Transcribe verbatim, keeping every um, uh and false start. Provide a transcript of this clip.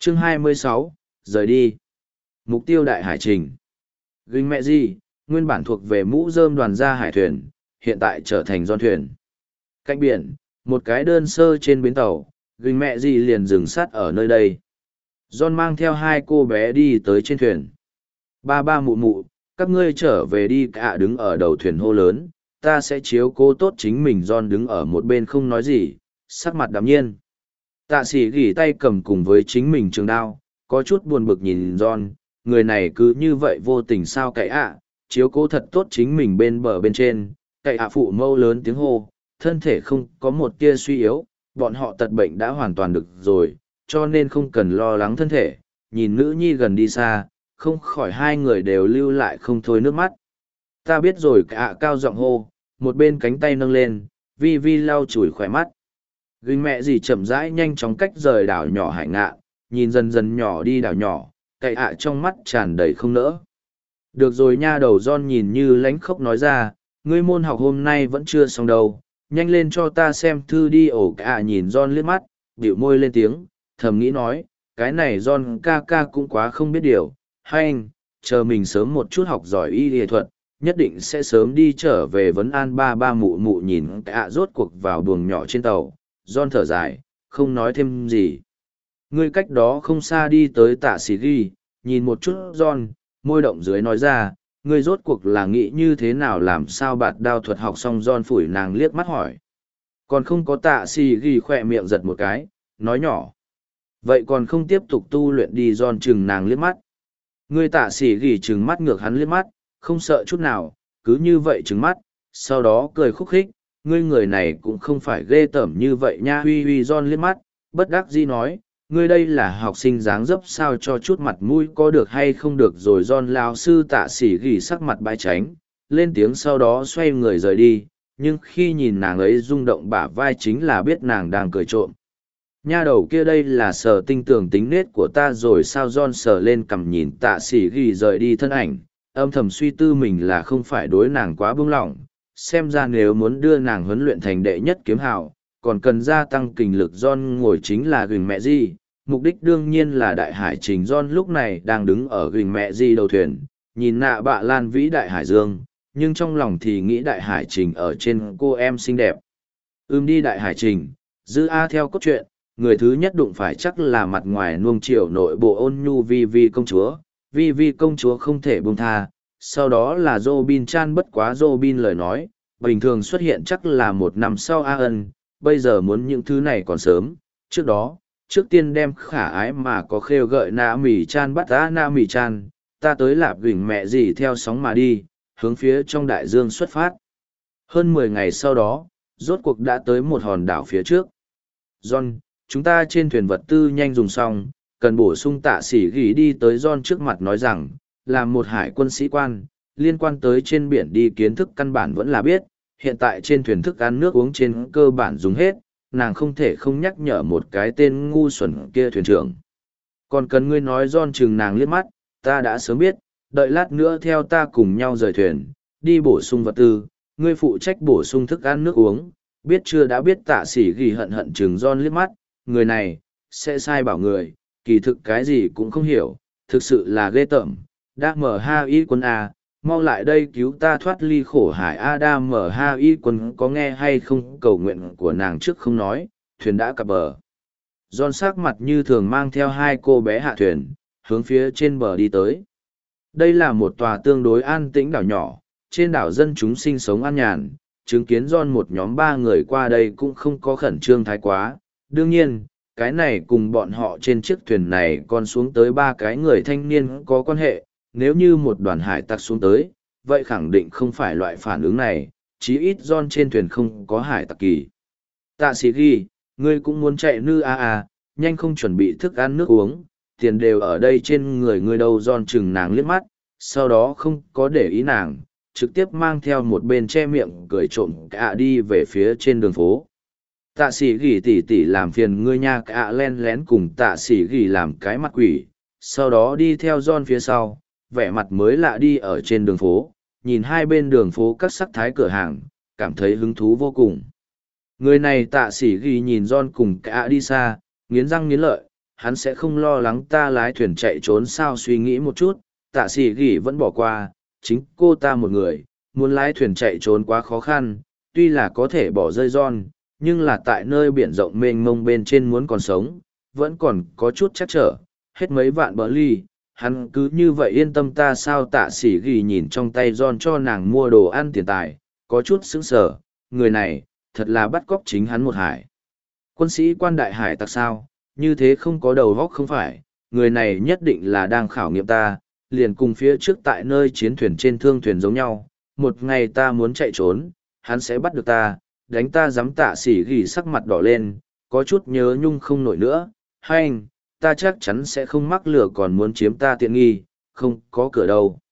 Chương hai mươi sáu, rời đi. Mục tiêu đại hải trình. Ginh mẹ gì, nguyên bản thuộc về mũ rơm đoàn gia hải thuyền, hiện tại trở thành giòn thuyền. Cạnh biển, một cái đơn sơ trên bến tàu, ginh mẹ gì liền dừng sát ở nơi đây. John mang theo hai cô bé đi tới trên thuyền. Ba ba mụ mụ, các ngươi trở về đi, cả đứng ở đầu thuyền hô lớn, ta sẽ chiếu cố tốt chính mình. John đứng ở một bên không nói gì, sắc mặt đạm nhiên. Tạ sĩ gỉ tay cầm cùng với chính mình trường đao, có chút buồn bực nhìn John, người này cứ như vậy vô tình sao cậy ạ, chiếu cố thật tốt chính mình bên bờ bên trên, cậy ạ phụ mâu lớn tiếng hô, thân thể không có một tia suy yếu, bọn họ tật bệnh đã hoàn toàn được rồi, cho nên không cần lo lắng thân thể, nhìn nữ nhi gần đi xa, không khỏi hai người đều lưu lại không thôi nước mắt. Ta biết rồi, cả cao giọng hô, một bên cánh tay nâng lên, vi vi lau chùi khỏe mắt. Ginh mẹ gì chậm rãi nhanh chóng cách rời đảo nhỏ hải ngạ, nhìn dần dần nhỏ đi đảo nhỏ, cậy ạ trong mắt tràn đầy không nỡ. Được rồi nha, đầu John nhìn như lánh khóc nói ra, ngươi môn học hôm nay vẫn chưa xong đâu, nhanh lên cho ta xem thư đi. Ổ cả nhìn John liếc mắt, bĩu môi lên tiếng, thầm nghĩ nói, cái này John ca ca cũng quá không biết điều, hay anh, chờ mình sớm một chút học giỏi y y thuật, nhất định sẽ sớm đi trở về vấn an ba ba mụ mụ. Nhìn cả rốt cuộc vào buồng nhỏ trên tàu, John thở dài, không nói thêm gì. Ngươi cách đó không xa đi tới tạ sĩ ghi, nhìn một chút John, môi động dưới nói ra, ngươi rốt cuộc là nghĩ như thế nào, làm sao bạt đao thuật học xong. John phủi nàng liếc mắt hỏi. Còn không có. Tạ sĩ ghi khỏe miệng giật một cái, nói nhỏ. Vậy còn không tiếp tục tu luyện đi. John chừng nàng liếc mắt. Ngươi tạ sĩ ghi chừng mắt ngược hắn liếc mắt, không sợ chút nào, cứ như vậy trừng mắt, sau đó cười khúc khích, ngươi người này cũng không phải ghê tởm như vậy nha. Huy huy. John liếc mắt, bất đắc dĩ nói, ngươi đây là học sinh dáng dấp sao, cho chút mặt mũi có được hay không được rồi. John lao sư tạ sĩ gỉ sắc mặt bãi tránh, lên tiếng sau đó xoay người rời đi, nhưng khi nhìn nàng ấy rung động bả vai chính là biết nàng đang cười trộm. Nha đầu kia đây là sờ tinh tường tính nết của ta rồi sao. John sờ lên cằm nhìn tạ sĩ gỉ rời đi thân ảnh, âm thầm suy tư mình là không phải đối nàng quá buông lỏng, xem ra nếu muốn đưa nàng huấn luyện thành đệ nhất kiếm hào, còn cần gia tăng kinh lực. John ngồi chính là gừng mẹ gì, mục đích đương nhiên là đại hải trình. John lúc này đang đứng ở gừng mẹ gì đầu thuyền, nhìn nạ bạ lan vĩ đại hải dương, nhưng trong lòng thì nghĩ đại hải trình ở trên cô em xinh đẹp. Ưm đi đại hải trình, dư A theo cốt truyện, người thứ nhất đụng phải chắc là mặt ngoài nuông chiều nội bộ ôn nhu vi vi công chúa, vi vi công chúa không thể buông tha. Sau đó là Robin Chan, bất quá Robin lời nói, bình thường xuất hiện chắc là một năm sau A ân, bây giờ muốn những thứ này còn sớm, trước đó, trước tiên đem khả ái mà có khêu gợi Na Mì Chan bắt ta. Na Mì Chan, ta tới lạp gửi mẹ gì theo sóng mà đi, hướng phía trong đại dương xuất phát. Hơn mười ngày sau đó, rốt cuộc đã tới một hòn đảo phía trước. John, chúng ta trên thuyền vật tư nhanh dùng xong, cần bổ sung. Tạ sĩ gỉ đi tới John trước mặt nói rằng, là một hải quân sĩ quan, liên quan tới trên biển đi kiến thức căn bản vẫn là biết, hiện tại trên thuyền thức ăn nước uống trên cơ bản dùng hết, nàng không thể không nhắc nhở một cái tên ngu xuẩn kia thuyền trưởng. Còn cần ngươi nói. John chừng nàng liếc mắt, ta đã sớm biết, đợi lát nữa theo ta cùng nhau rời thuyền, đi bổ sung vật tư, ngươi phụ trách bổ sung thức ăn nước uống, biết chưa. Đã biết. Tạ sĩ gỉ hận hận chừng John liếc mắt, người này, sẽ sai bảo người, kỳ thực cái gì cũng không hiểu, thực sự là ghê tởm. Đa mở ha y quân A, mau lại đây cứu ta thoát ly khổ hải. A đa mở ha y quân có nghe hay không, cầu nguyện của nàng trước không nói, thuyền đã cập bờ. John sắc mặt như thường mang theo hai cô bé hạ thuyền, hướng phía trên bờ đi tới. Đây là một tòa tương đối an tĩnh đảo nhỏ, trên đảo dân chúng sinh sống an nhàn, chứng kiến John một nhóm ba người qua đây cũng không có khẩn trương thái quá. Đương nhiên, cái này cùng bọn họ trên chiếc thuyền này còn xuống tới ba cái người thanh niên có quan hệ, nếu như một đoàn hải tặc xuống tới, vậy khẳng định không phải loại phản ứng này, chí ít John trên thuyền không có hải tặc kỳ. Tạ sĩ ghi, ngươi cũng muốn chạy nư a a, nhanh không chuẩn bị thức ăn nước uống, tiền đều ở đây trên người ngươi đâu. John chừng nàng liếc mắt, sau đó không có để ý nàng, trực tiếp mang theo một bên che miệng cười trộm cả đi về phía trên đường phố. Tạ sĩ ghi tỉ tỉ làm phiền ngươi nha. Cả len lén cùng tạ sĩ ghi làm cái mặt quỷ, sau đó đi theo John phía sau, vẻ mặt mới lạ đi ở trên đường phố, nhìn hai bên đường phố các sắc thái cửa hàng, cảm thấy hứng thú vô cùng. Người này tạ sĩ ghi nhìn John cùng cả đi xa, nghiến răng nghiến lợi, hắn sẽ không lo lắng ta lái thuyền chạy trốn sao. Suy nghĩ một chút, tạ sĩ gỉ vẫn bỏ qua, chính cô ta một người, muốn lái thuyền chạy trốn quá khó khăn, tuy là có thể bỏ rơi John, nhưng là tại nơi biển rộng mênh mông bên trên muốn còn sống, vẫn còn có chút chắc trở, hết mấy vạn bờ ly, hắn cứ như vậy yên tâm ta sao. Tạ sĩ gỉ nhìn trong tay John cho nàng mua đồ ăn tiền tài, có chút sững sờ, người này, thật là bắt cóc chính hắn một hải. Quân sĩ quan đại hải tặc sao, như thế không có đầu óc không phải, người này nhất định là đang khảo nghiệm ta, liền cùng phía trước tại nơi chiến thuyền trên thương thuyền giống nhau, một ngày ta muốn chạy trốn, hắn sẽ bắt được ta, đánh ta dám. Tạ sĩ gỉ sắc mặt đỏ lên, có chút nhớ nhung không nổi nữa, hay anh, ta chắc chắn sẽ không mắc lửa còn muốn chiếm ta tiện nghi, không có cửa đâu.